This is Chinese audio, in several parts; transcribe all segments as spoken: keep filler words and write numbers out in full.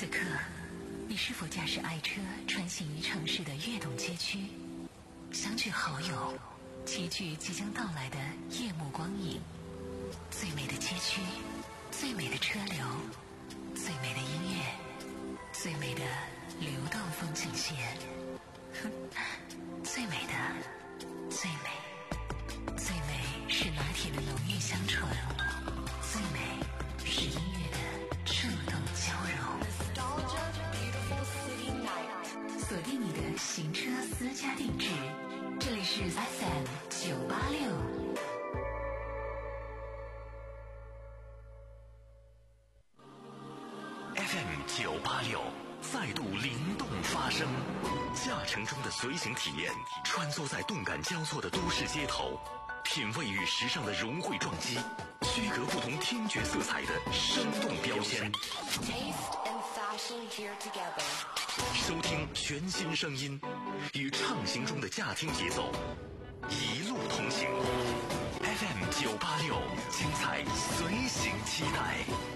此刻，你是否驾驶爱车穿行于城市的跃动街区，相聚好友，齐聚即将到来的夜幕光影？最美的街区，最美的车流，最美的音乐，最美的流动风景线，最美的，最美，最美是拿铁的浓郁香醇，最美是音乐的触动交融。锁定你的行车私家定制，这里是 F M 九八六。 F M 九八六再度灵动发声，驾乘中的随行体验，穿梭在动感交错的都市街头，品味与时尚的融汇撞击，区隔不同听觉色彩的生动标签。收听全新声音，与畅行中的驾听节奏，一路同行。F M 九八六，精彩随行期待。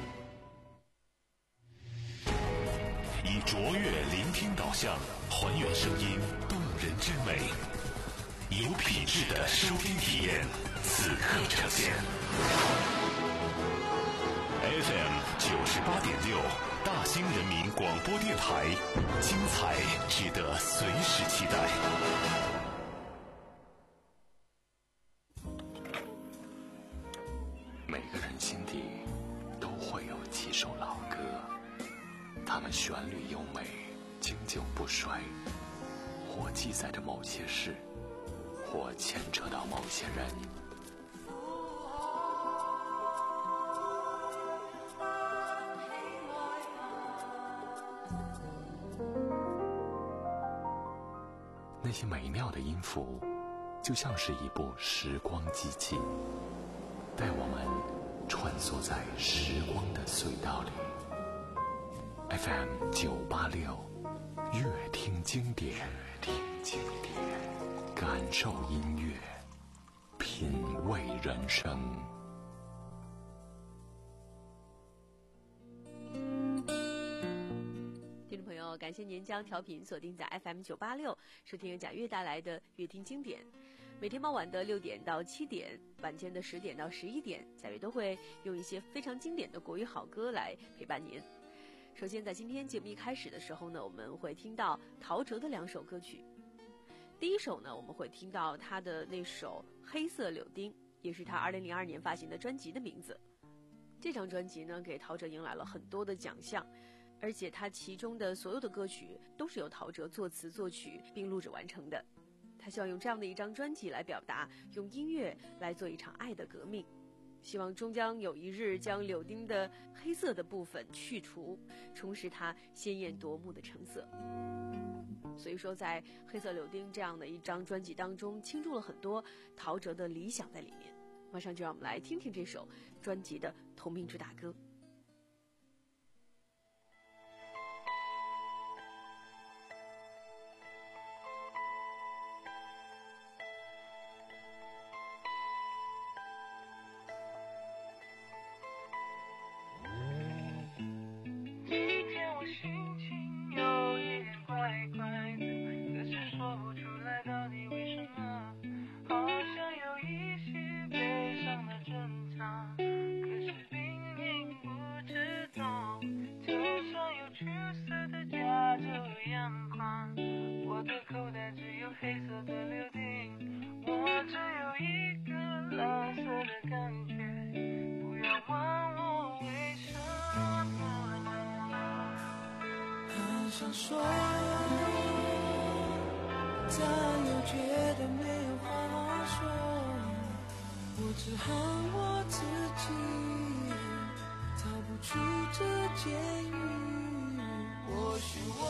以卓越聆听导向，还原声音动人之美，有品质的收听体验，此刻呈现。F M 九十八点六，大兴人民广播电台，精彩值得随时期待。每个人心底都会有几首老歌，它们旋律优美，经久不衰，或记载着某些事，或牵扯到某些人。那些美妙的音符，就像是一部时光机器，带我们穿梭在时光的隧道里。F M 九八六，乐听经典，乐听经典，感受音乐，品味人生。 听众朋友，感谢您将调频锁定在 F M 九八六，收听由贾悦带来的乐听经典。每天傍晚的六点到七点，晚间的十点到十一点，贾悦都会用一些非常经典的国语好歌来陪伴您。首先在今天节目一开始的时候呢，我们会听到陶喆的两首歌曲。第一首呢，我们会听到他的那首《黑色柳丁》，也是他二零零二年发行的专辑的名字。这张专辑呢，给陶喆迎来了很多的奖项，而且他其中的所有的歌曲都是由陶喆作词作曲并录制完成的。他希望用这样的一张专辑来表达，用音乐来做一场爱的革命，希望终将有一日将柳丁的黑色的部分去除，重拾它鲜艳夺目的橙色。所以说在黑色柳丁这样的一张专辑当中，倾注了很多陶喆的理想在里面。马上就让我们来听听这首专辑的同名主打歌。 我的口袋只有黑色的柳丁，我只有一个蓝色的感觉，不要问我为什么。很想说，但又觉得没有话好说，我只恨我自己逃不出这监狱。或许我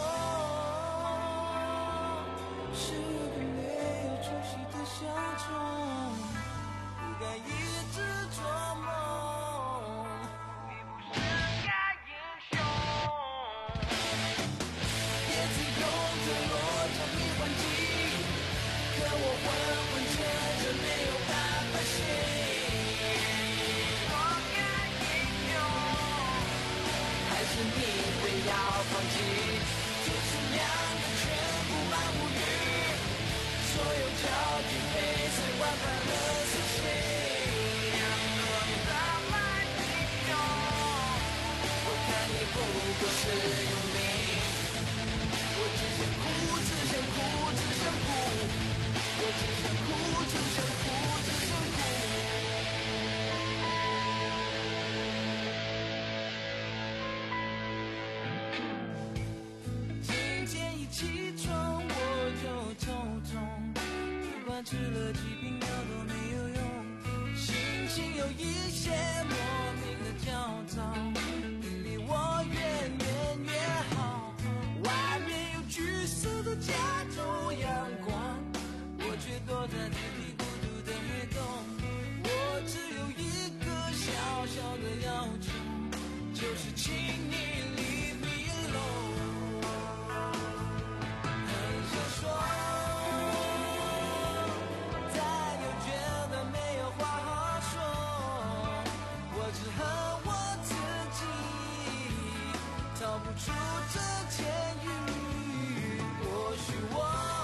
是个没有出息的小虫，不该一直做梦，你不是个英雄。叶子用坠落将你还击，可我昏昏沉沉没有办法醒。做个英雄，还是你会要放弃。天是亮的，全布满乌云，所有焦距被随万般的撕碎。阳光洒满地球，我看你不过是用命。我只想哭，只想哭，只想哭。我只想哭，只想哭，只想哭。今天一起床我就头痛，不管吃了几瓶药都没有用，心情有一些莫名的焦躁，你离我远远越好。外面有橘色的加州阳光，我却躲在自己孤独的黑洞。我只有一个小小的要求，就是请你 leave me alone。 很想说，但又觉得没有话好说。我只恨我自己逃不出这监狱。或许我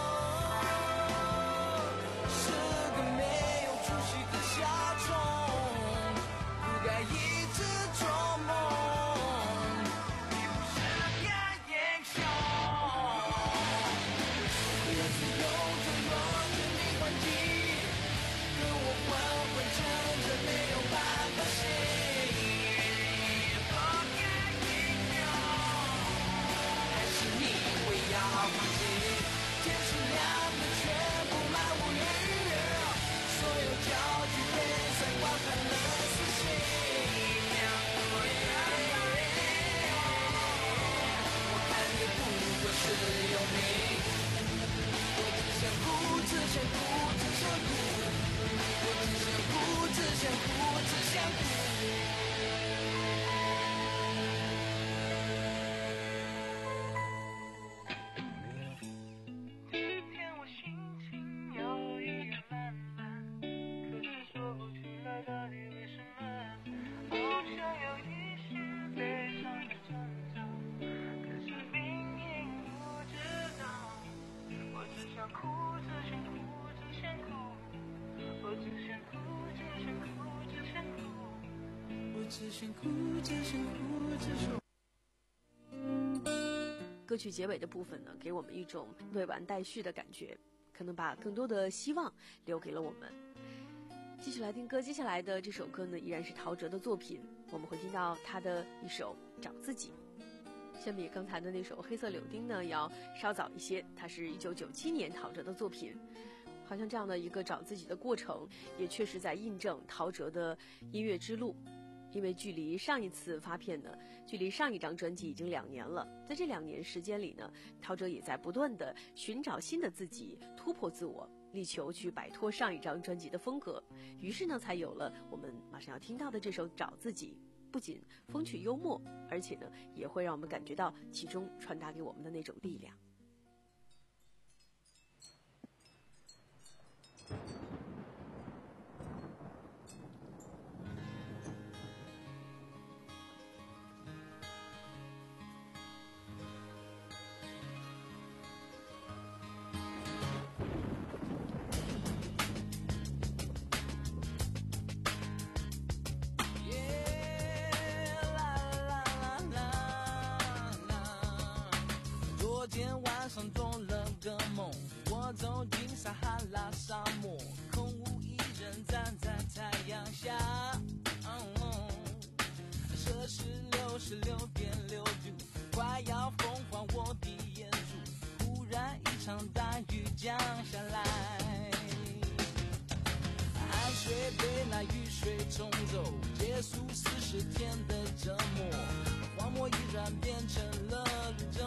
是个没有出息的小虫，不该一直做梦，你不是个英雄。不要自由就用全力还击，跟我混混成这没有办法行。不该英雄，还是你会要放弃。天是亮的，全布满乌云，所有焦距被三观判了死刑。我看你不过是有命。我只想哭，只想哭，只想哭。我只想哭，只想哭，只想哭。今天我心情有一点懒懒，可是说不出来到底为什么，好像有一些悲伤的征兆，可是明明不知道。我只想哭，只想哭，只想哭。我只想哭，只想哭，只想哭。我只想哭，只想哭，只想哭。 歌曲结尾的部分呢，给我们一种未完待续的感觉，可能把更多的希望留给了我们。继续来听歌，接下来的这首歌呢，依然是陶喆的作品，我们会听到他的一首《找自己》。相比刚才的那首《黑色柳丁》呢，要稍早一些，它是一九九七年陶喆的作品。好像这样的一个找自己的过程，也确实在印证陶喆的音乐之路。因为距离上一次发片呢，距离上一张专辑已经两年了，在这两年时间里呢，陶喆也在不断的寻找新的自己，突破自我，力求去摆脱上一张专辑的风格，于是呢，才有了我们马上要听到的这首《找自己》。不仅风趣幽默，而且呢，也会让我们感觉到其中传达给我们的那种力量。 昨天晚上做了个梦，我走进撒哈拉沙漠，空无一人站在太阳下，哦，摄氏六十六点六度，快要风化我的眼珠，忽然一场大雨降下来，汗水被那雨水冲走，结束四十天的折磨，荒漠依然变成了绿洲。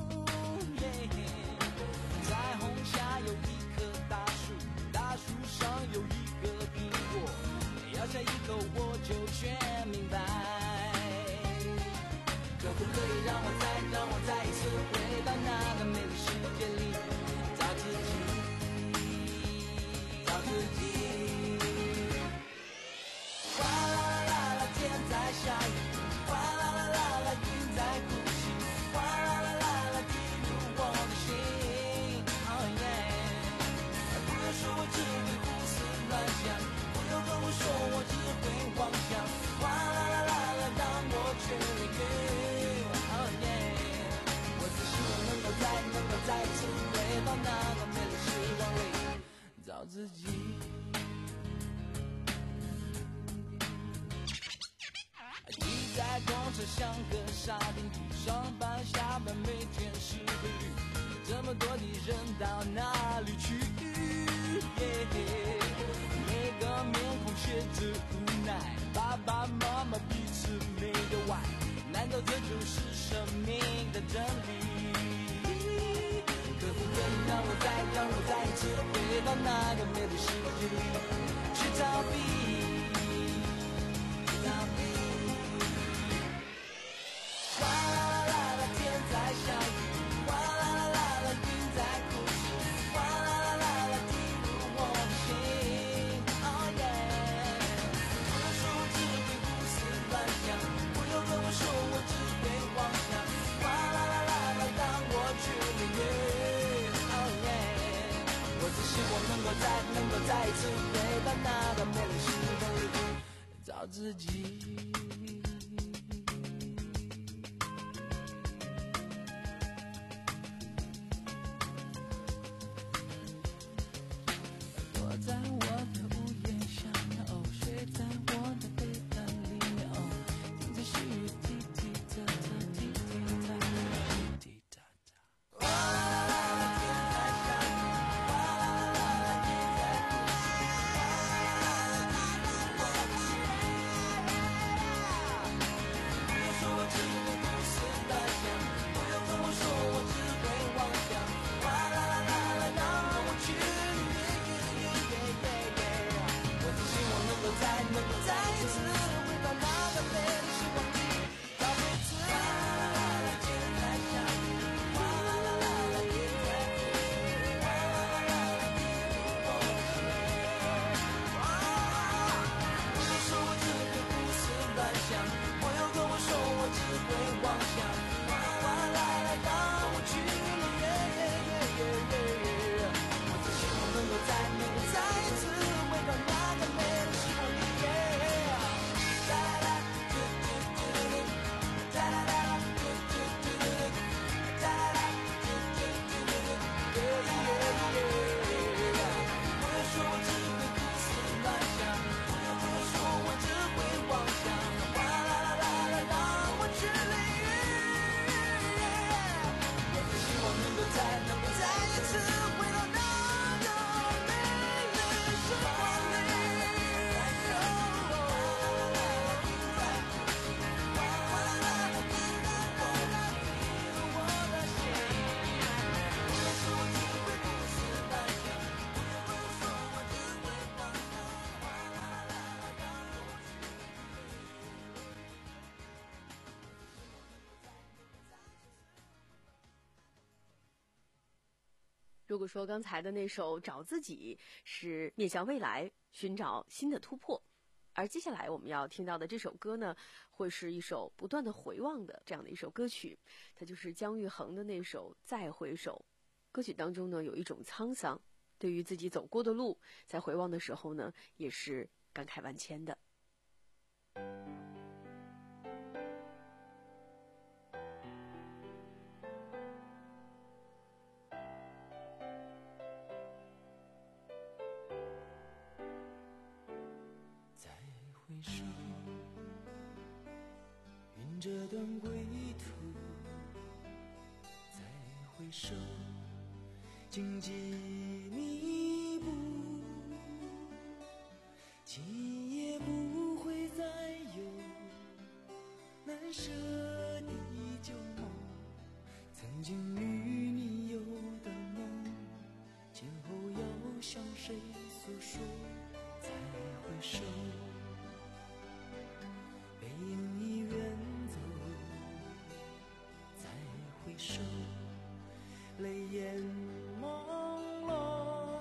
彩虹下有一棵大树，大树上有一个苹果，咬下一口我就全明白。可不可以让我再让我再一次回到那个美丽世界里，找自己，找自己。哗啦啦啦啦，天在下雨，哗啦啦啦啦，云在呼吸，哗啦自己。挤在公车像个沙丁鱼，上班下班每天是规律，这么多的人到哪里去？ yeah, 每个面孔写着无奈，爸爸妈妈彼此没有爱，难道这就是生命的真理？可否可以让我再让我再一次回到那个美丽世界里，去逃避，去逃避。哗啦啦啦啦，天在下雨，哗啦啦啦啦，云在哭泣，哗啦啦啦啦，滴入我的心。Oh yeah， 不要说我只会胡思乱想，不要跟我说我只会妄想，哗啦啦啦啦，当我去领略。Oh yeah， 我只希望能够再能够再一次回到那个美丽时光里，找自己。在我的屋檐下，哦，睡在我的被单里，哦，听着细雨滴滴答答，滴滴答答，滴滴答答。哗啦啦啦啦，天在下雨，哗啦啦啦啦，雨在哭泣，哗啦啦啦啦，滴入我的心。不要说我只会胡思乱想，不要跟我说我只会妄想，哗啦啦啦啦，让我去。再能够再一次回到那个美丽时光里，找回自己。哗啦啦啦，天在下雨，哗啦啦啦啦，雨在哭泣，哗啦啦啦啦，滴入我的心。不要说我只会胡思乱想，不要跟我说我只会妄想，哗啦啦啦，让我去了耶耶耶耶耶耶。我只希望能够再能够再一次回到那个美丽时光里。 如果说刚才的那首找自己是面向未来寻找新的突破，而接下来我们要听到的这首歌呢，会是一首不断的回望的这样的一首歌曲，它就是姜育恒的那首《再回首》。歌曲当中呢有一种沧桑，对于自己走过的路，在回望的时候呢也是感慨万千的。 回首，云这段归途，再回首，荆棘密布，今夜不会再有难舍的旧梦，曾经与你有的梦，今后要向谁诉说？再回首，背影已远走，再回首，泪眼朦胧，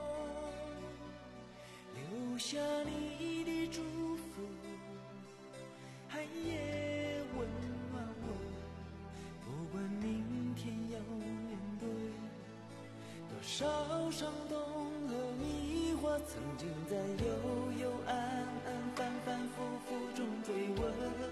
留下你的祝福，寒夜温暖我，不管明天要面对多少伤痛和迷惑，曾经在幽幽暗暗反反复复中追问，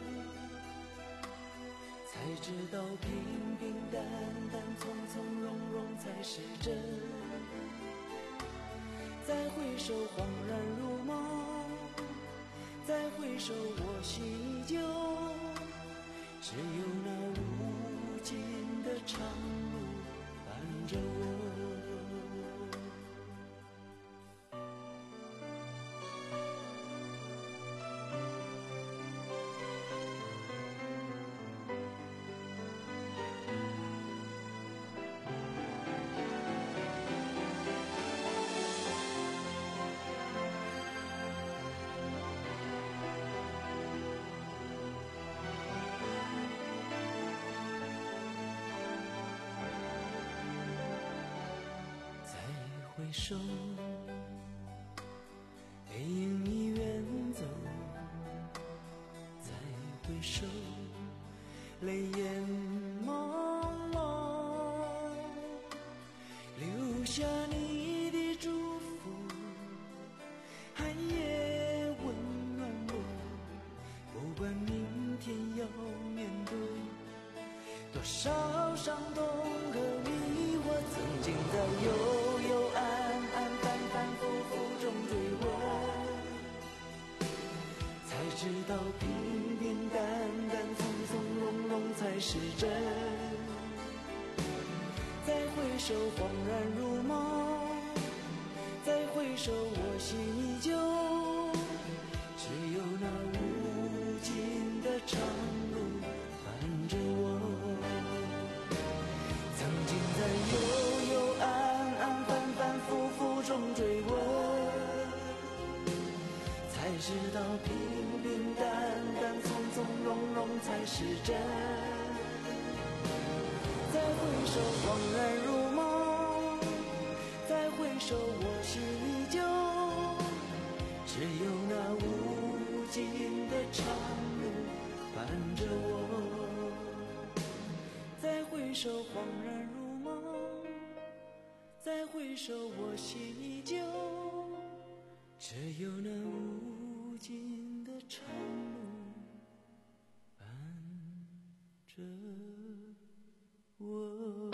才知道平平淡淡从从容容才是真， 再回首恍然如梦，再回首我心依旧，只有那无尽的长路伴着我。回首，背影已远走，再回首，泪眼朦胧，留下你的祝福，寒夜温暖我，不管明天要面对多少伤痛和迷惑，曾经在幽幽暗暗反反复复中追问，才知道平平淡淡从从容容才是真。再回首恍然如梦，再回首我心依旧，只有那无尽的长路伴着我。曾经在幽幽暗暗反反复复中追问，才知道平平淡淡从从容容才是真。再回首恍然如梦，再回首我心依旧，只有那无尽的长路伴着我。再回首恍然如梦，再回首我心依旧，只有那无尽的长路伴着我。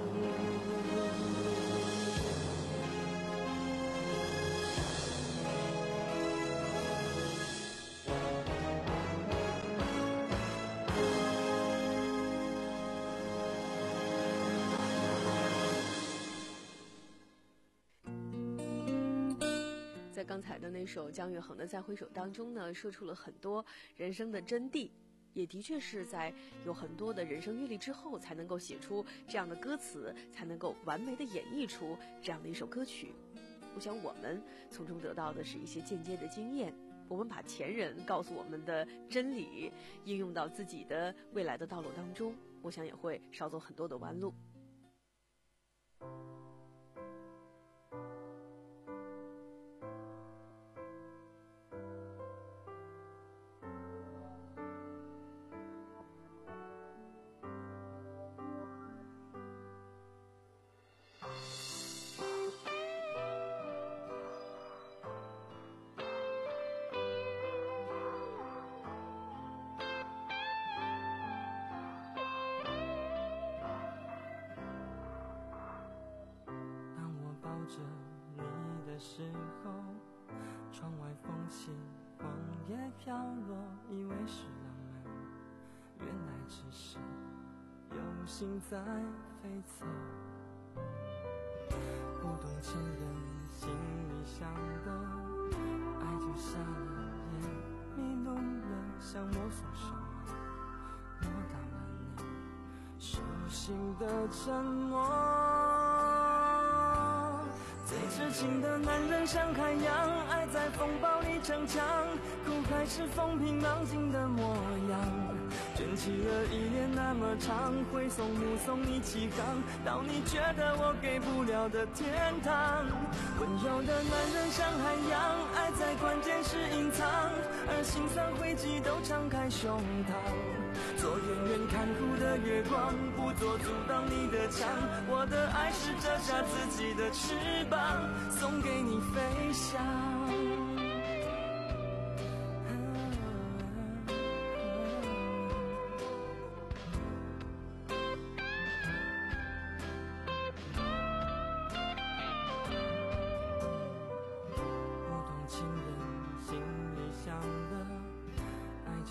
在刚才的那首姜育恒的《再回首》当中呢，说出了很多人生的真谛，也的确是在有很多的人生阅历之后，才能够写出这样的歌词，才能够完美的演绎出这样的一首歌曲。我想我们从中得到的是一些间接的经验，我们把前人告诉我们的真理应用到自己的未来的道路当中，我想也会少走很多的弯路。 时候，窗外风起，黄叶飘落，以为是浪漫，原来只是有心在飞走。不懂前人心里想的，爱就瞎了眼，迷路了，想摸索什么，摸到了你手心的沉默。最痴情的男人像海洋，爱在风暴里逞强，苦还是风平浪静的模样。卷起了一脸那么长，挥送目送你起航，到你觉得我给不了的天堂。温柔的男人像海洋，爱在关键时隐藏，而心酸灰烬都敞开胸膛。做远远看护的月光，不做阻挡你的墙。我的爱是折下自己的翅膀，送给你飞翔。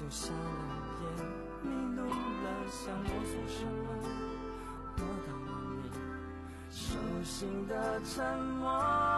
瞎了眼，迷路了，想摸索什么，摸到了你手心的沉默。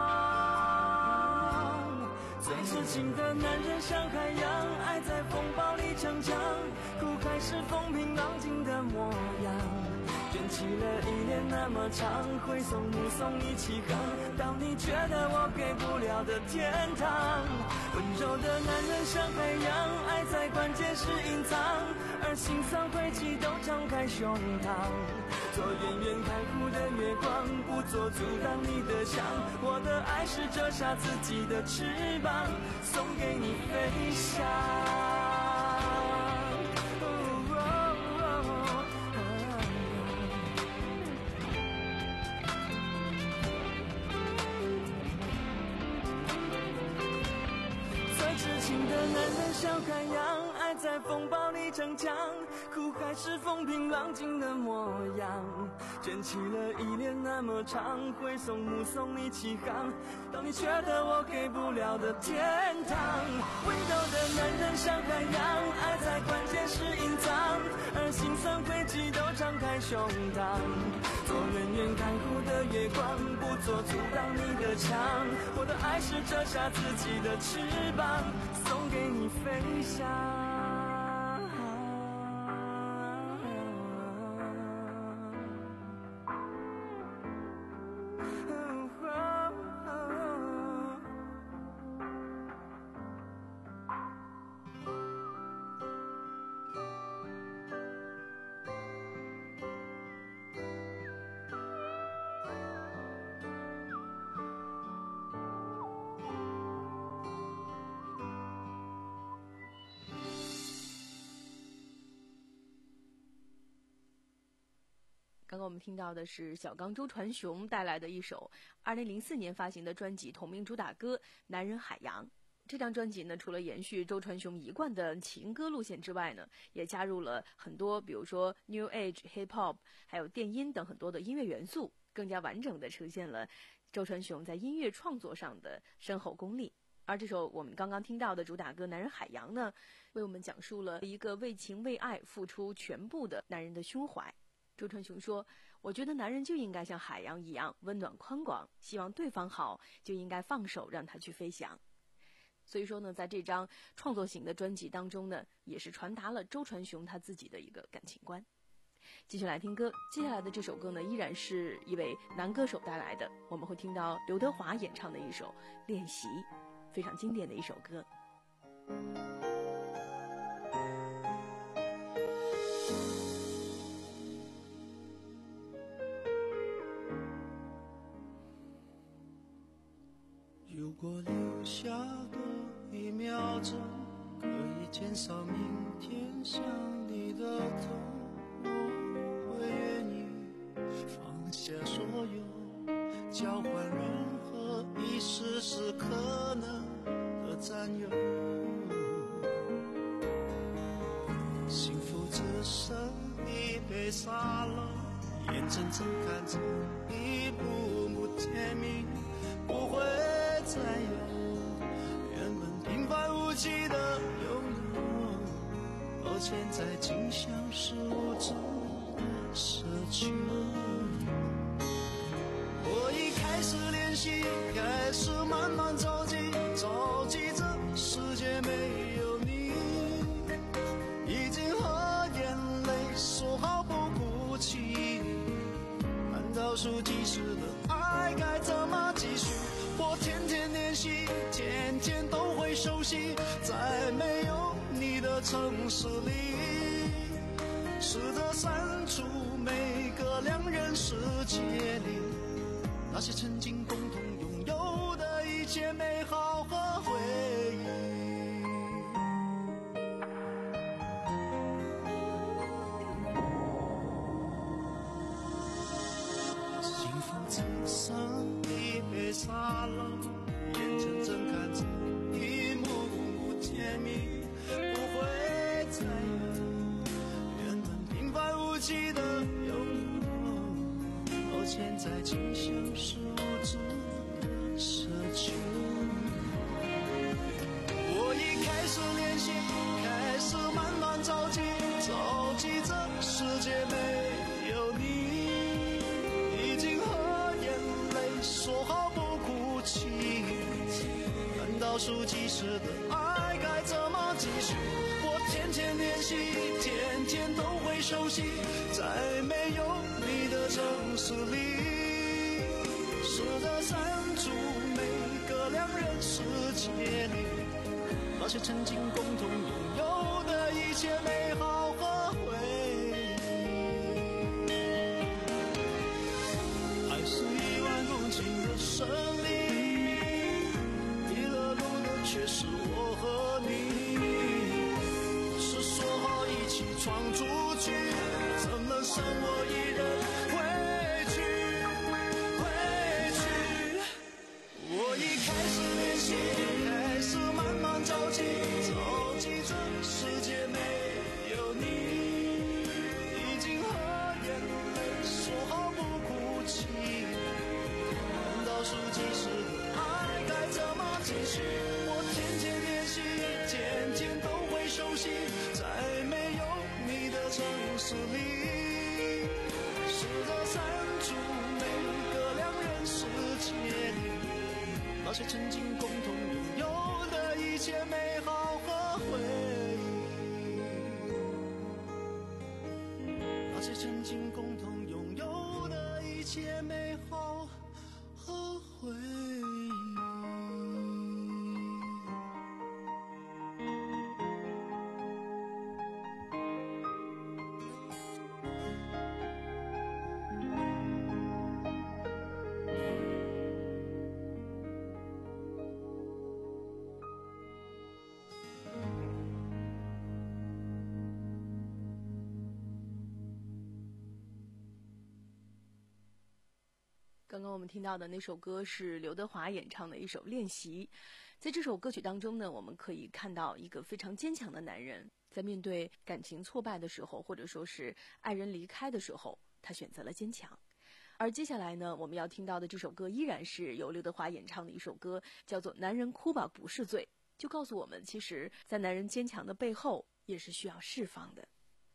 最痴情的男人像海洋，爱在风暴里逞强，苦海是风平浪静的模样，卷起了依恋那么长，挥送目送你起航，到你觉得我给不了的天堂。温柔的男人像海洋，爱在关键时隐藏，而心酸灰烬都张开胸膛，做远远开阔的月光，不做阻挡你的墙。我的爱是折下自己的翅膀，送给你飞翔。痴情的男人像海洋，爱在风暴里逞强，苦海是风平浪静的模样，卷起了依恋那么长，挥送目送你起航，到你觉得我给不了的天堂。温柔的男人像海洋，爱在关键时隐藏，而心酸灰烬都张开胸膛，做远远看护的月光，不做阻挡你的墙。我的爱是折下自己的翅膀，送给你飞翔。 刚刚我们听到的是小刚周传雄带来的一首二零零四年发行的专辑同名主打歌《男人海洋》。这张专辑呢，除了延续周传雄一贯的情歌路线之外呢，也加入了很多比如说 New Age、Hip Hop 还有电音等很多的音乐元素，更加完整地呈现了周传雄在音乐创作上的深厚功力。而这首我们刚刚听到的主打歌《男人海洋》呢，为我们讲述了一个为情为爱付出全部的男人的胸怀。周传雄说，我觉得男人就应该像海洋一样温暖宽广，希望对方好就应该放手让他去飞翔。所以说呢，在这张创作型的专辑当中呢，也是传达了周传雄他自己的一个感情观。继续来听歌，接下来的这首歌呢，依然是一位男歌手带来的，我们会听到刘德华演唱的一首《练习》，非常经典的一首歌。 如果留下多一秒钟，可以减少明天想你的痛，我会愿意放下所有，交换任何一丝丝可能的占有。幸福只剩一杯沙漏，眼睁睁看着一幕幕甜蜜不会再有，原本平凡无奇的拥有，而现在竟像是无助的奢求。我已开始练习，开始慢慢着急，着急这世界没有你，已经和眼泪说好不哭泣，按倒数计时的爱该怎么继续？我天天练习，天天都会熟悉，在没有你的城市里，试着删除每个两人世界里那些曾经共同拥有的一切美好和回忆。幸福只剩一杯沙漏，眼睁睁看着一幕幕甜蜜不会再有，原本平凡无奇的拥有，而现在竟像是无助的奢求。我已开始练习，开始慢数即时的爱该怎么继续？我天天练习，天天都会熟悉，在没有你的城市里，试着删除每个两人世界里那些曾经共同拥有的一切美好和回忆。爱是一万公顷的森林，迷了路的却是我和你，是说好一起闯出去，怎么剩我一人回去回去。我已开始练习，开始慢慢着急，着急这世界没有你，已经和眼泪说好不哭泣，倒数计时的爱该怎么继续？我天天练习，天天都会熟悉，在没有你的城市里，试着删除每个两人世界里那些曾经共同拥有的一切美好和回忆，那些曾经共同拥有的一切美好和回忆。 刚刚我们听到的那首歌是刘德华演唱的一首《练习》。在这首歌曲当中呢，我们可以看到一个非常坚强的男人，在面对感情挫败的时候，或者说是爱人离开的时候，他选择了坚强。而接下来呢，我们要听到的这首歌依然是由刘德华演唱的一首歌，叫做《男人哭吧不是罪》，就告诉我们，其实在男人坚强的背后，也是需要释放的。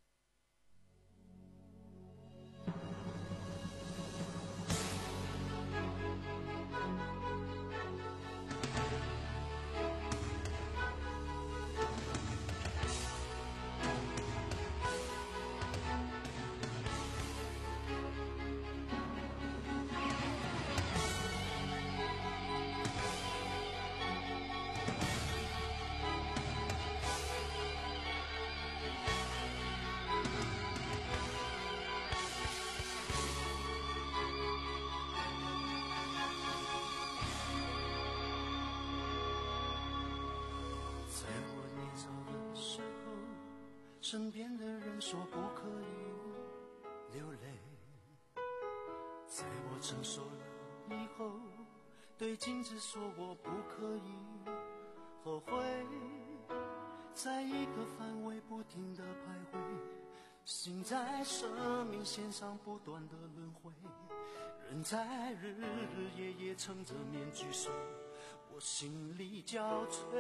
身边的人说不可以流泪，在我成熟了以后，对镜子说我不可以后悔，在一个范围不停地徘徊，心在生命线上不断的轮回，人在日日夜夜撑着面具睡，我心里交瘁。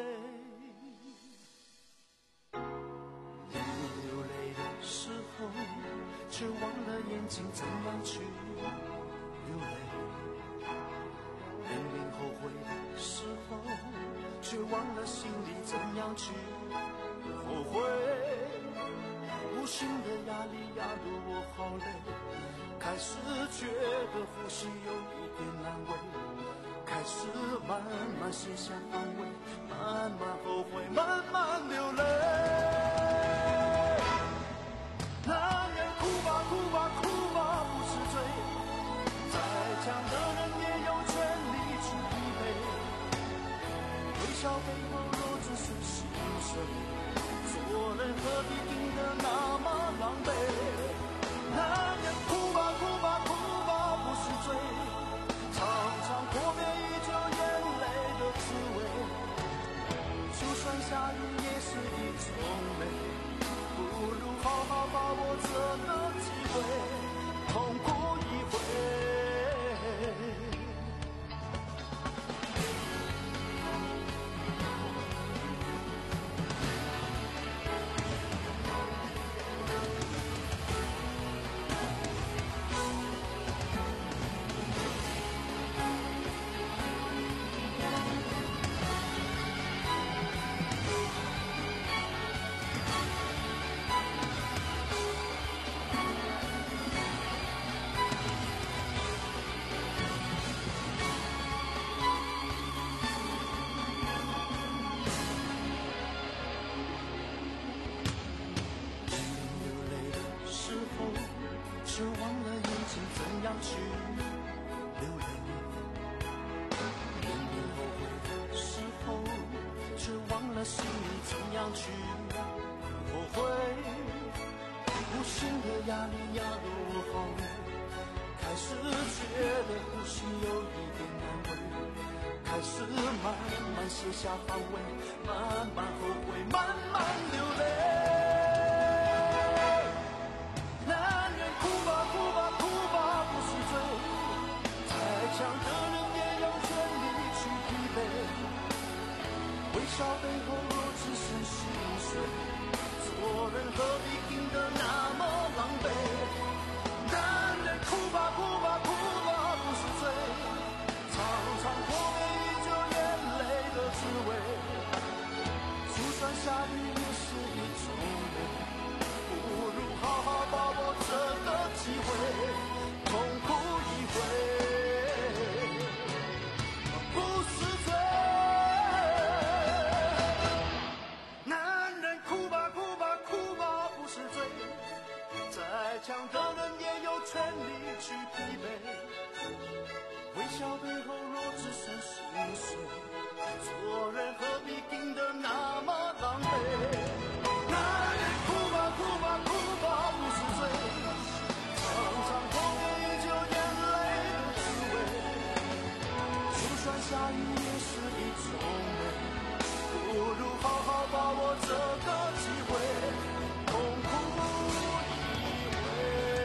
时候却忘了眼睛怎样去流泪，面临后悔的时候却忘了心里怎样去后悔，无形的压力压得我好累，开始觉得呼吸有一点难为，开始慢慢卸下安慰，慢慢后悔，慢慢流泪。男人哭吧哭吧哭吧不是罪，再强的人也有权利去疲惫，微笑背后若只是心碎，做人何必硬得那么狼狈。男人哭吧哭吧哭吧不是罪，常常阔别依旧眼泪的滋味，就算下雨也是一种美，不如好好把握这个机会，痛哭一回。 样去流泪？明明后悔的时候，却忘了心里怎样去后悔。无形的压力压得我好累，开始觉得呼吸有一点难为，开始慢慢卸下防卫，慢慢后悔，慢慢流泪。男人哭吧哭吧哭吧不是罪，再强的人也有权利去疲惫。微笑背后若只剩心碎，做人何必硬得那么狼狈？男人哭吧哭吧哭吧不是罪，常常破灭依旧眼泪的滋味。就算下雨也是一种美，不如好好把握这个机会，痛哭一回，不是罪。男人哭吧哭吧哭吧不是罪，再强的人也有权利去疲惫。微笑背后若只剩心碎，做人何必硬得那么狼狈？男人哭吧哭吧哭吧不是罪，常常破灭依旧眼泪的滋味。就算下雨也是一种美，不如好好把握这个机会，痛哭一回。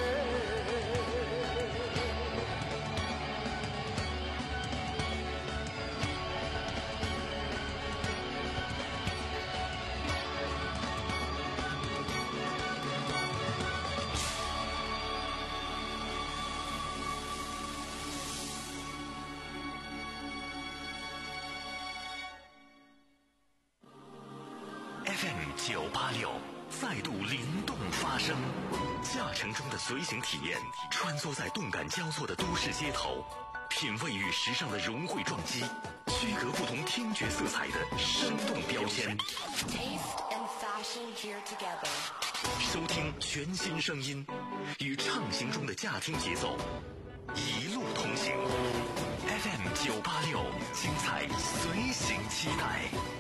F M 九八六再度灵动发声，驾乘中的随行体验，穿梭在动感交错的都市街头，品味与时尚的融汇撞击，区隔不同听觉色彩的生动标签。 Taste and fashion here together. 收听全新声音，与畅行中的驾听节奏，一路同行。F M 九八六，精彩随行期待。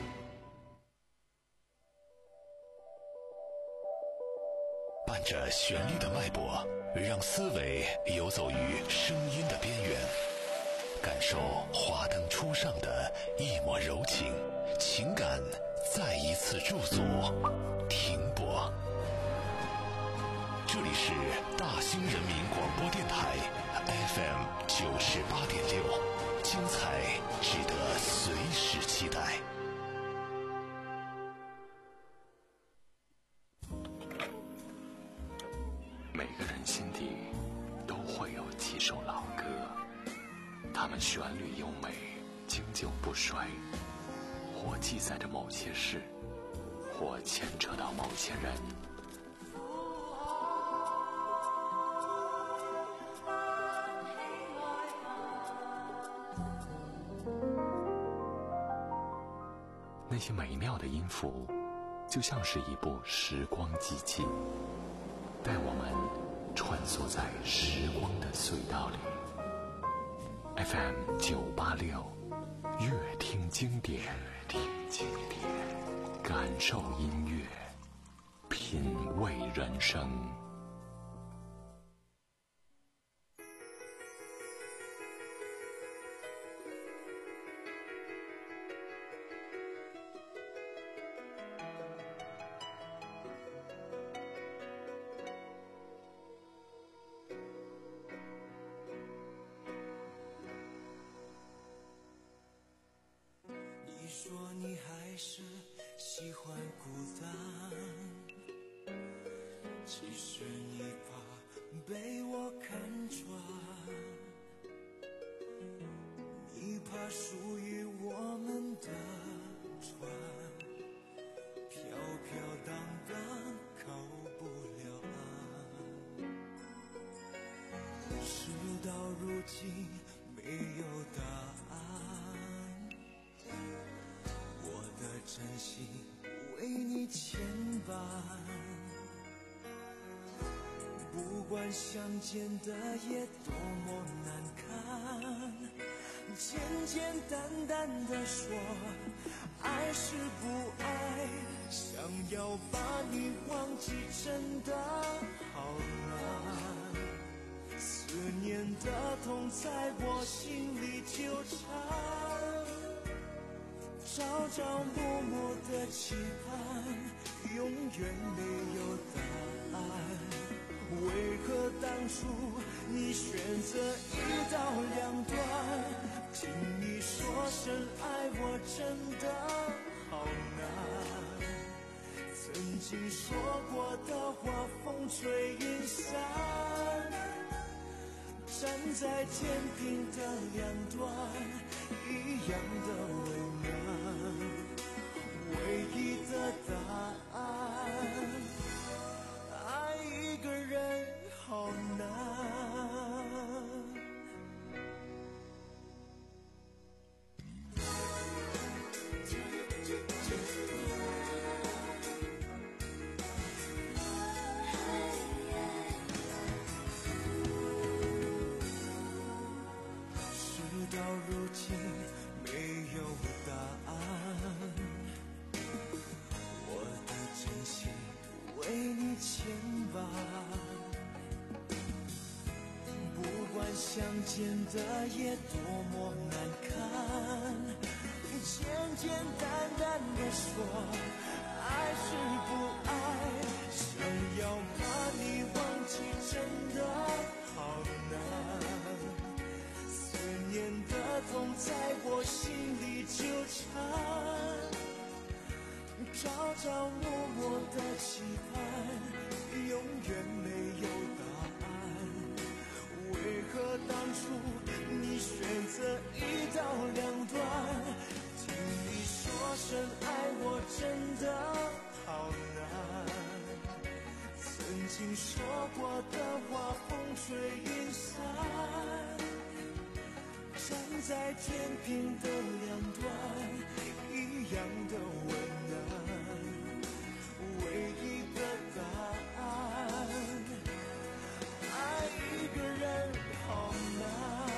伴着旋律的脉搏，让思维游走于声音的边缘，感受华灯初上的一抹柔情，情感再一次驻足停泊。这里是大兴人民广播电台 F M 九十八点六，精彩值得随时期待。每个人心底都会有几首老歌，它们旋律优美，经久不衰，或记载着某些事，或牵扯到某些人。那些美妙的音符，就像是一部时光机器，带我们穿梭在时光的隧道里。F M 九八六，乐听经典，听经典，感受音乐，品味人生。 你说你还是喜欢孤单，其实你怕被我看穿，你怕属于我们的船飘飘荡荡靠不了岸，事到如今没有答案，真心为你牵绊，不管相见的夜多么难堪，简简单单的说爱是不爱，想要把你忘记真的好难，思念的痛在我心里纠缠，朝朝暮暮的期盼永远没有答案，为何当初你选择一刀两断？听你说声爱我真的好难，曾经说过的话风吹云散，站在天平的两端一样的为难，唯一的答案，爱一个人好难。事到如今没有答案，我的真心为你牵绊，不管相见的夜多么难堪，简简单单的说爱是不爱，想要把你忘记真的好难，思念的痛在我心里纠缠，朝朝暮暮的期盼永远没有答案，为何当初你选择一刀两断？听你说声爱我真的好难，曾经说过的话风吹云散，站在天平的两端一样的为难，唯一的答案，爱一个人好难。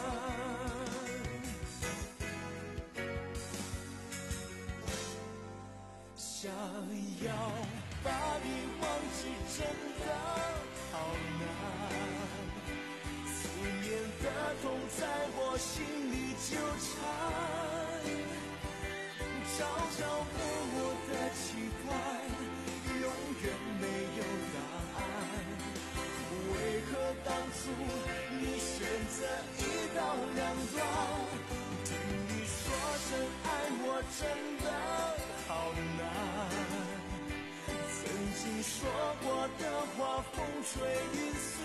想要把你忘记真的好难，思念的痛在我心里纠缠，朝朝暮暮的期盼永远没有答案，为何当初你选择一刀两断？听你说声爱我真的好难，曾经说过的话风吹云散，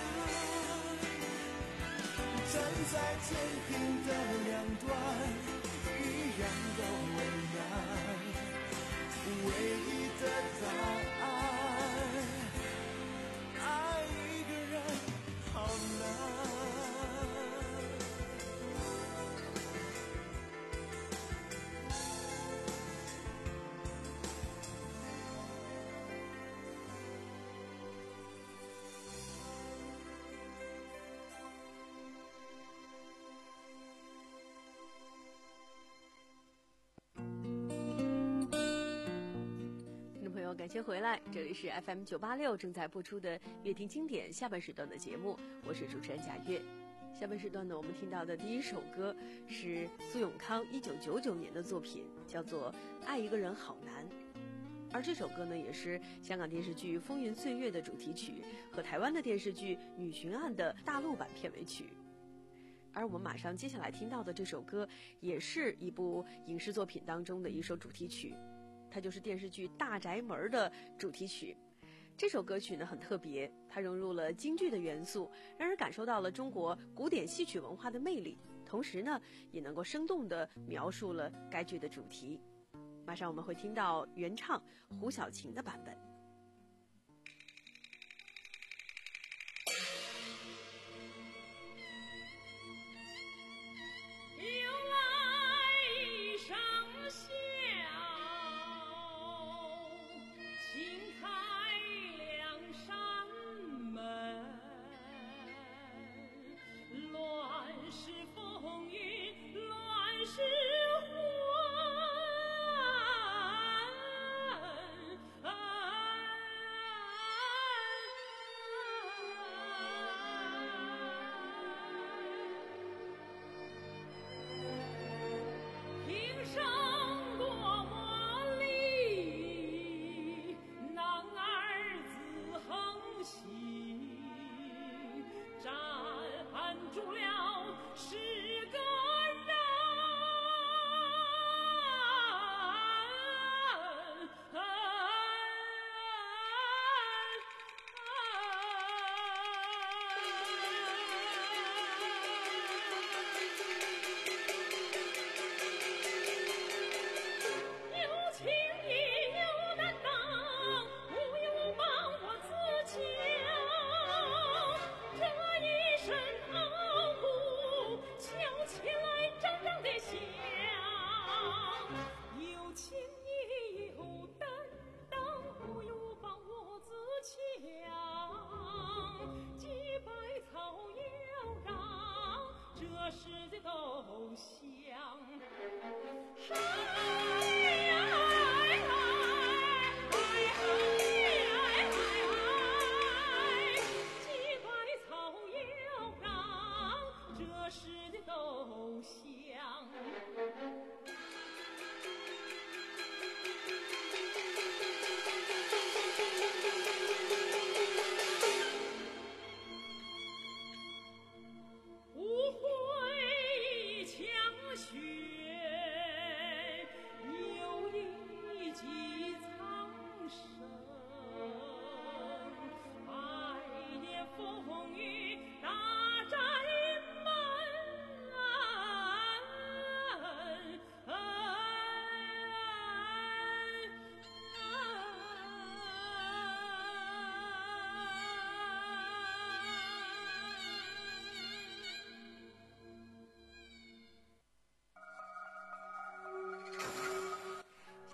站在天平的两端一样的为难，唯一的答案，爱一个人好难。 感谢回来，这里是 F M 九八六正在播出的乐听经典下半时段的节目，我是主持人贾月。下半时段呢，我们听到的第一首歌是苏永康一九九九年的作品，叫做《爱一个人好难》。而这首歌呢，也是香港电视剧《风云岁月》的主题曲和台湾的电视剧《女巡案》的大陆版片尾曲。而我们马上接下来听到的这首歌，也是一部影视作品当中的一首主题曲。它就是电视剧《大宅门》的主题曲。这首歌曲呢很特别，它融入了京剧的元素，让人感受到了中国古典戏曲文化的魅力，同时呢也能够生动地描述了该剧的主题。马上我们会听到原唱胡小晴的版本。 新开两扇门。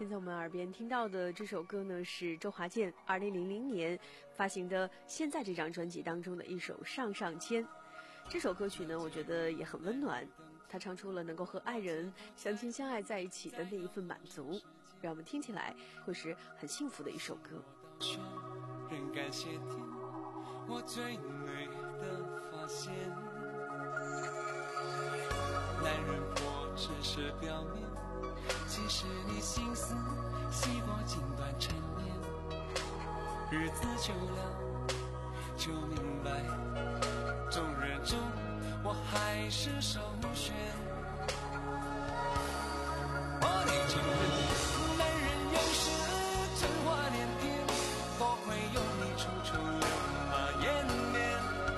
现在我们耳边听到的这首歌呢，是周华健二零零零年发行的《现在》这张专辑当中的一首《上上签》。这首歌曲呢，我觉得也很温暖，他唱出了能够和爱人相亲相爱在一起的那一份满足，让我们听起来会是很幸福的一首歌。 仍感谢天，我最美的发现，男人活只是表面，其实你心思细过尽短陈年，日子久了就明白，众人中我还是首选。我你承认，男人有时真话连篇，多亏有你处处留马延绵。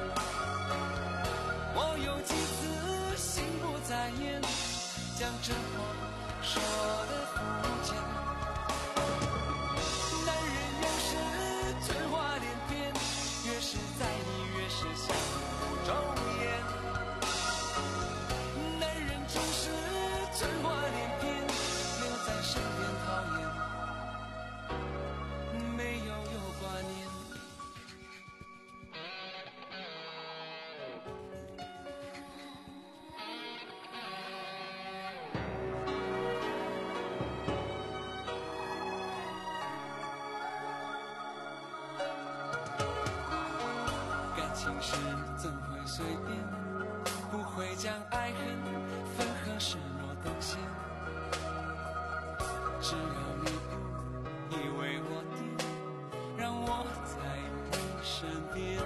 我有几次心不在焉，将真话说得肤浅。男人有时真话连篇，越是在意越是相互周延。男人总是真话连篇，留在身边讨厌，没有有挂念。感情事怎会随便，不会将爱恨分合视若等闲。只要你不以为我癫，让我在你身边。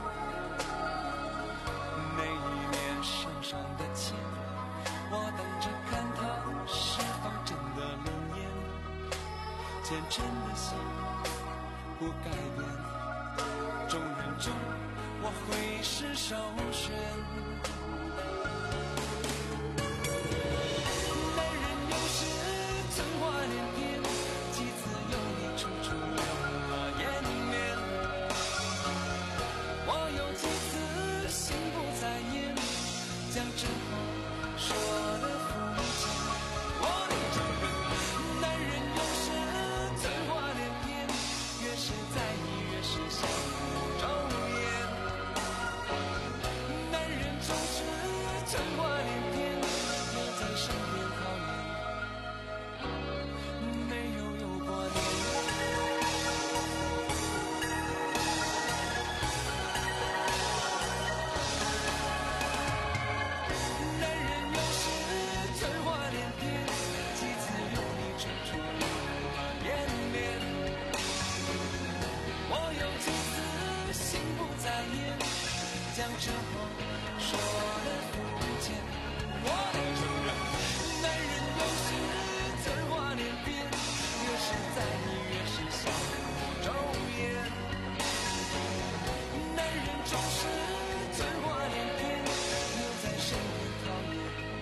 每一年上上的签，我等着看它是否真的灵验。坚贞的心不改变，众人中我会是首选。男人有时真话连篇，几次有你处处留马延绵。我有几次心不在焉，将真话说得肤浅。我得承认，男人有时真话连篇，越是在意越是相互周延。男人总是真话连篇，留在身边讨厌，没有有挂念。男人有时真话连篇，几次有你处处留马延绵。我有几次心不在焉，将真话说得肤浅。我得承认，男人有时真话连篇，越是在意越是相互周延。男人总是真话连篇，留在身边讨厌，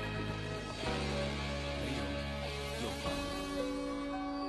没有有挂念。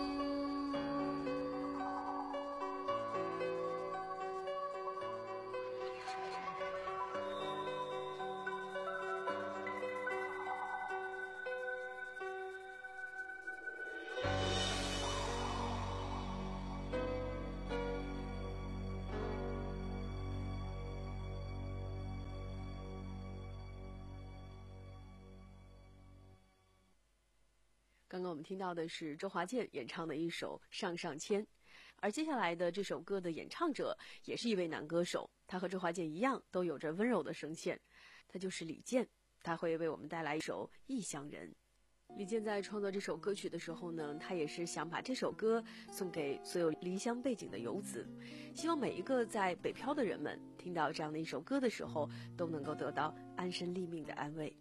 刚刚我们听到的是周华健演唱的一首《上上签》，而接下来的这首歌的演唱者也是一位男歌手，他和周华健一样都有着温柔的声线，他就是李健，他会为我们带来一首《异乡人》。李健在创作这首歌曲的时候呢，他也是想把这首歌送给所有离乡背井的游子，希望每一个在北漂的人们听到这样的一首歌的时候，都能够得到安身立命的安慰。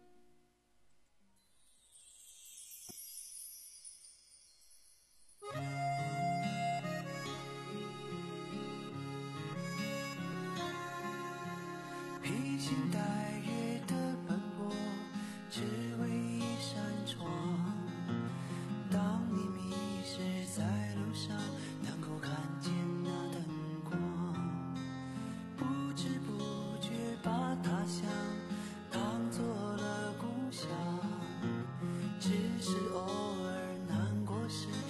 披星戴月的奔波，只为一扇窗。当你迷失在路上，能够看见那灯光，不知不觉把他乡当作了故乡。只是偶尔难过时，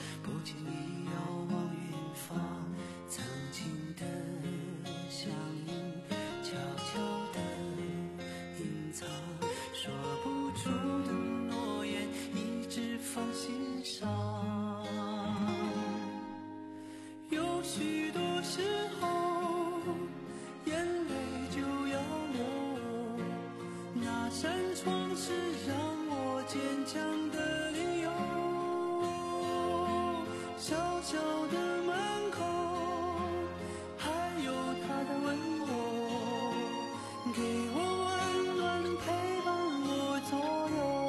坚强的理由。小小的门口，还有他的温柔，给我温暖，陪伴我左右。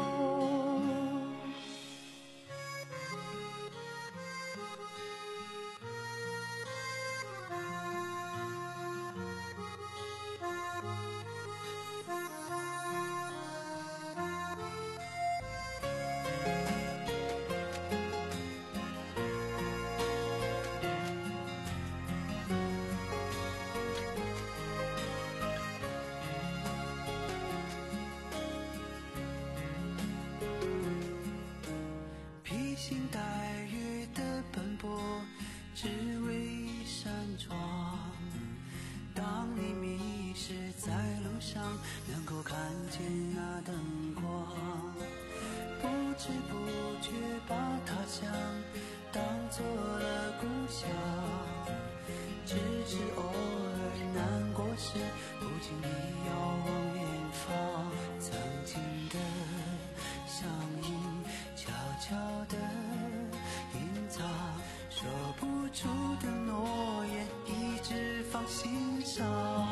披星戴月的奔波，只为一扇窗。当你迷失在路上，能够看见那灯光，不知不觉把他乡当作了故乡。只是偶尔难过时，不经意遥望远方，曾经的相依悄悄地隐藏，说不出的诺言一直放心上。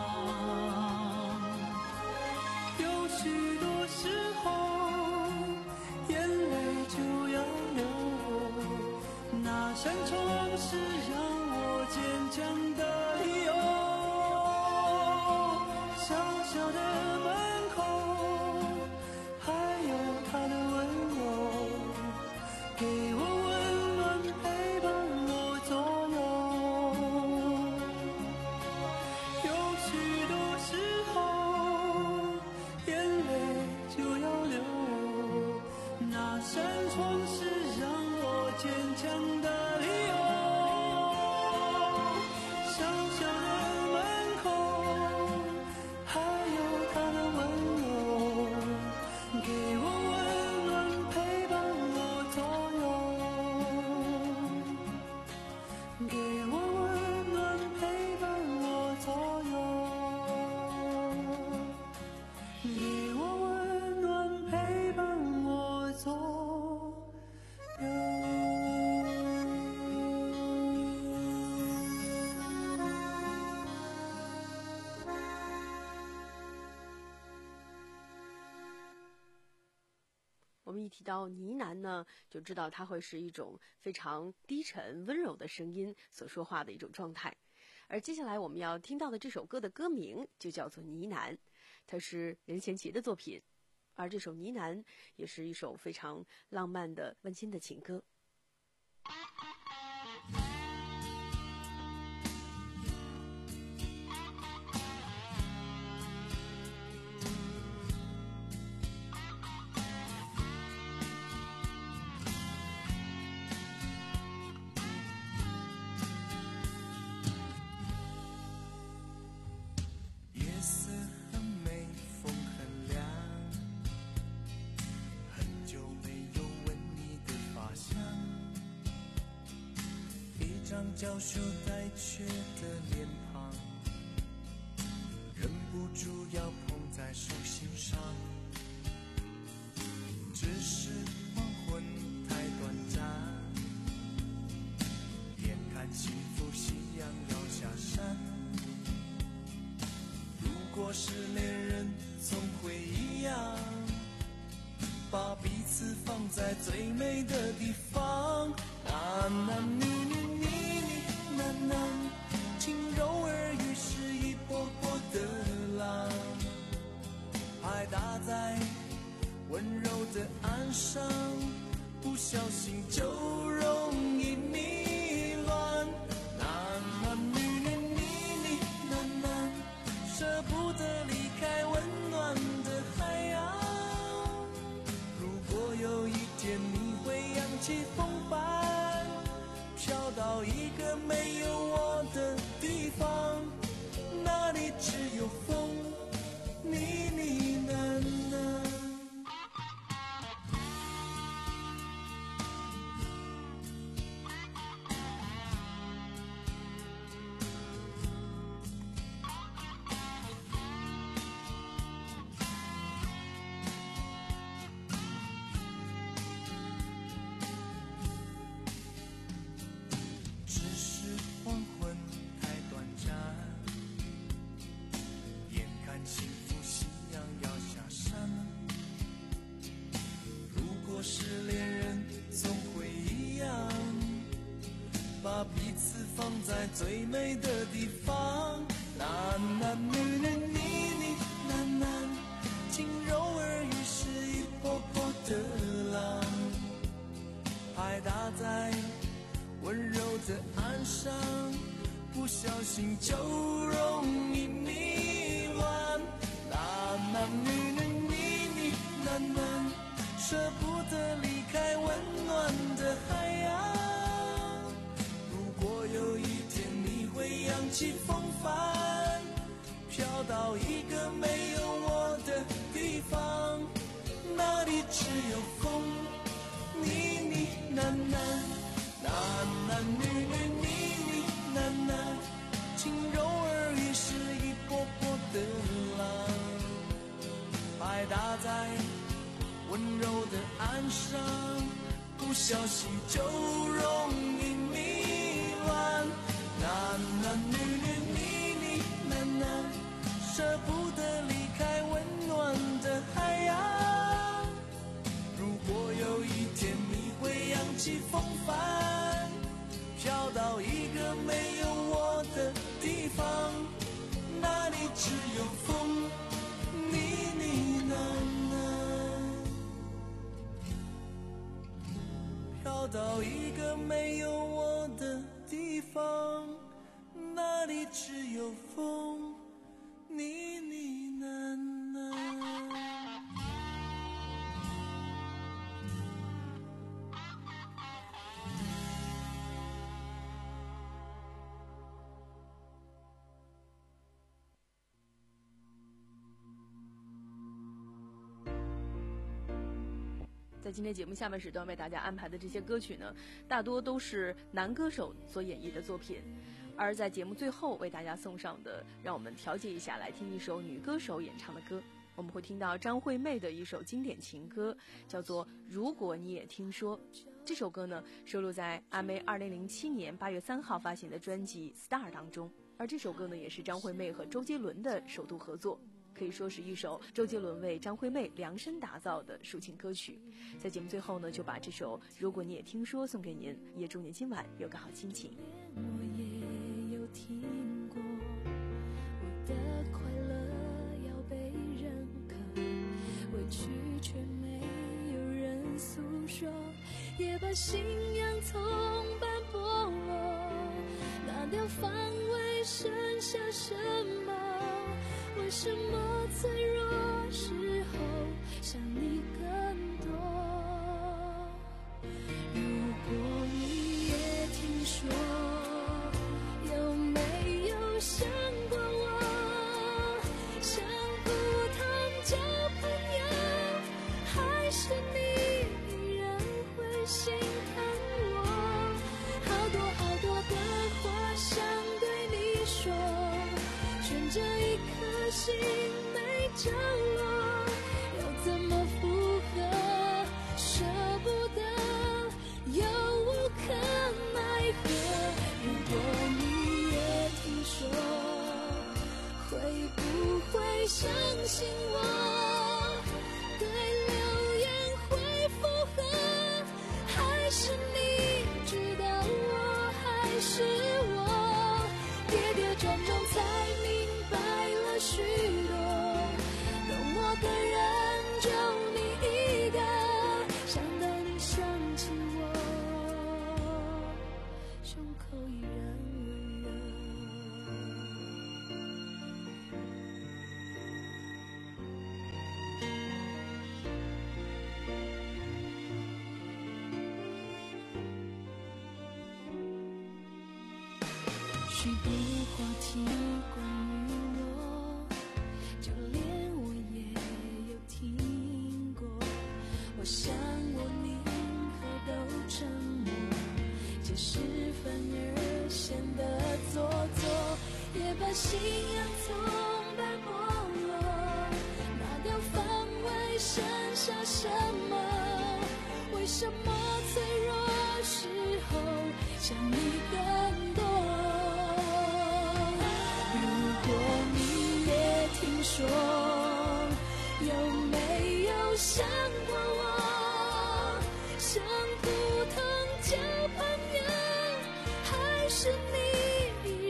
有许多时候眼泪就要流，那扇窗是让我坚强的理由。小小的门口，还有他的温柔，给我温暖，陪伴我左右。有许多时候眼泪就要流，那扇窗是让我坚强的理由。小小的门口，还有他的温柔，给我温暖，陪伴我左右，给我温暖，陪伴我左右，给我温暖，陪伴我左右。 我们一提到呢喃呢，就知道它会是一种非常低沉温柔的声音所说话的一种状态。而接下来我们要听到的这首歌的歌名就叫做《呢喃》，它是任贤齐的作品，而这首《呢喃》也是一首非常浪漫的温馨的情歌。 夜色很美，风很凉，很久没有闻你的发香，一张娇羞带怯的脸庞，忍不住要捧在手心上。只是黄昏太短暂，眼看幸福夕阳要下山。如果是恋人，总会一样，把彼此放在最美的地方。喃喃呢呢呢呢喃喃，轻柔耳语是一波波的浪，拍打在温柔的岸上，不小心就容易迷乱。喃喃呢呢呢呢喃喃，舍不得离开温暖的海洋。如果有一天你会扬起风帆，飘到一个没有我最美的地方。男男女女你你男男，轻柔耳语是一波波的浪，拍打在温柔的岸上，不小心就容易迷乱。男男女女你你男男，舍不得离开温暖的海洋。如果有一天你会扬起风帆，飘到一个没有我的地方，那里只有风，你你男男，男男女女你你男男，轻柔耳语是一波波的浪，拍打在温柔的岸上，不小心就容易迷乱。男男女女你你男男，舍不得离开温暖的海洋。如果有一天你会扬起风帆，飘到一个没有我的地方，那里只有风，你你男男，飘到一个没有我的地方，那里只有风，你你男男。 在今天节目下半时段为大家安排的这些歌曲呢，大多都是男歌手所演绎的作品。而在节目最后为大家送上的，让我们调节一下，来听一首女歌手演唱的歌。我们会听到张惠妹的一首经典情歌，叫做《如果你也听说》。这首歌呢，收录在阿妹二零零七年八月三号发行的专辑《Star》当中。而这首歌呢，也是张惠妹和周杰伦的首度合作，可以说是一首周杰伦为张惠妹量身打造的抒情歌曲。在节目最后呢，就把这首《如果你也听说》送给您，也祝您今晚有个好心情。 我也有听过，我的快乐要被认可，委屈却没有人诉说，也把信仰从斑驳落，拿掉防卫剩下什么？为什么脆弱时候想你更多？如果你也听说，有没有想过我？像普通交朋友，还是你依然会心疼我？好多好多的话想对你说，悬着一颗心没着落，要怎么附和？舍不得，又无可奈何。如果你也听说，会不会相信我？对流言会附和，还是你知道我还是我？跌跌撞撞才明白了许多，懂我的人就你一个，想到你想起我，胸口依然温热。许多话题关于我，就连我也有听过。我想我宁可都沉默，解释反而显得做作，也把信仰从斑驳落，拿掉防卫剩下什么？为什么脆弱时候想你更多？听说有没有想过我？像普通交朋友，还是你依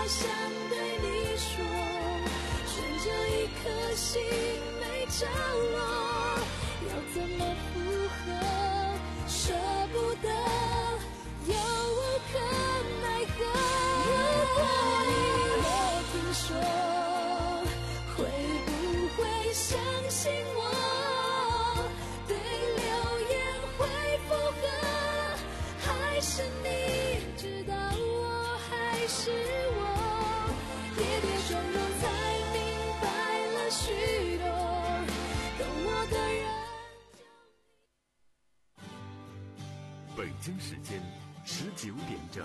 想对你说，悬着一颗心没着落，要怎么附和？舍不得，又无可奈何。如果你也听说，会不会相信我？对流言会附和，还是你知道我还是我？跌跌撞撞才明白了许多，懂我的人。 北京时间十九点整。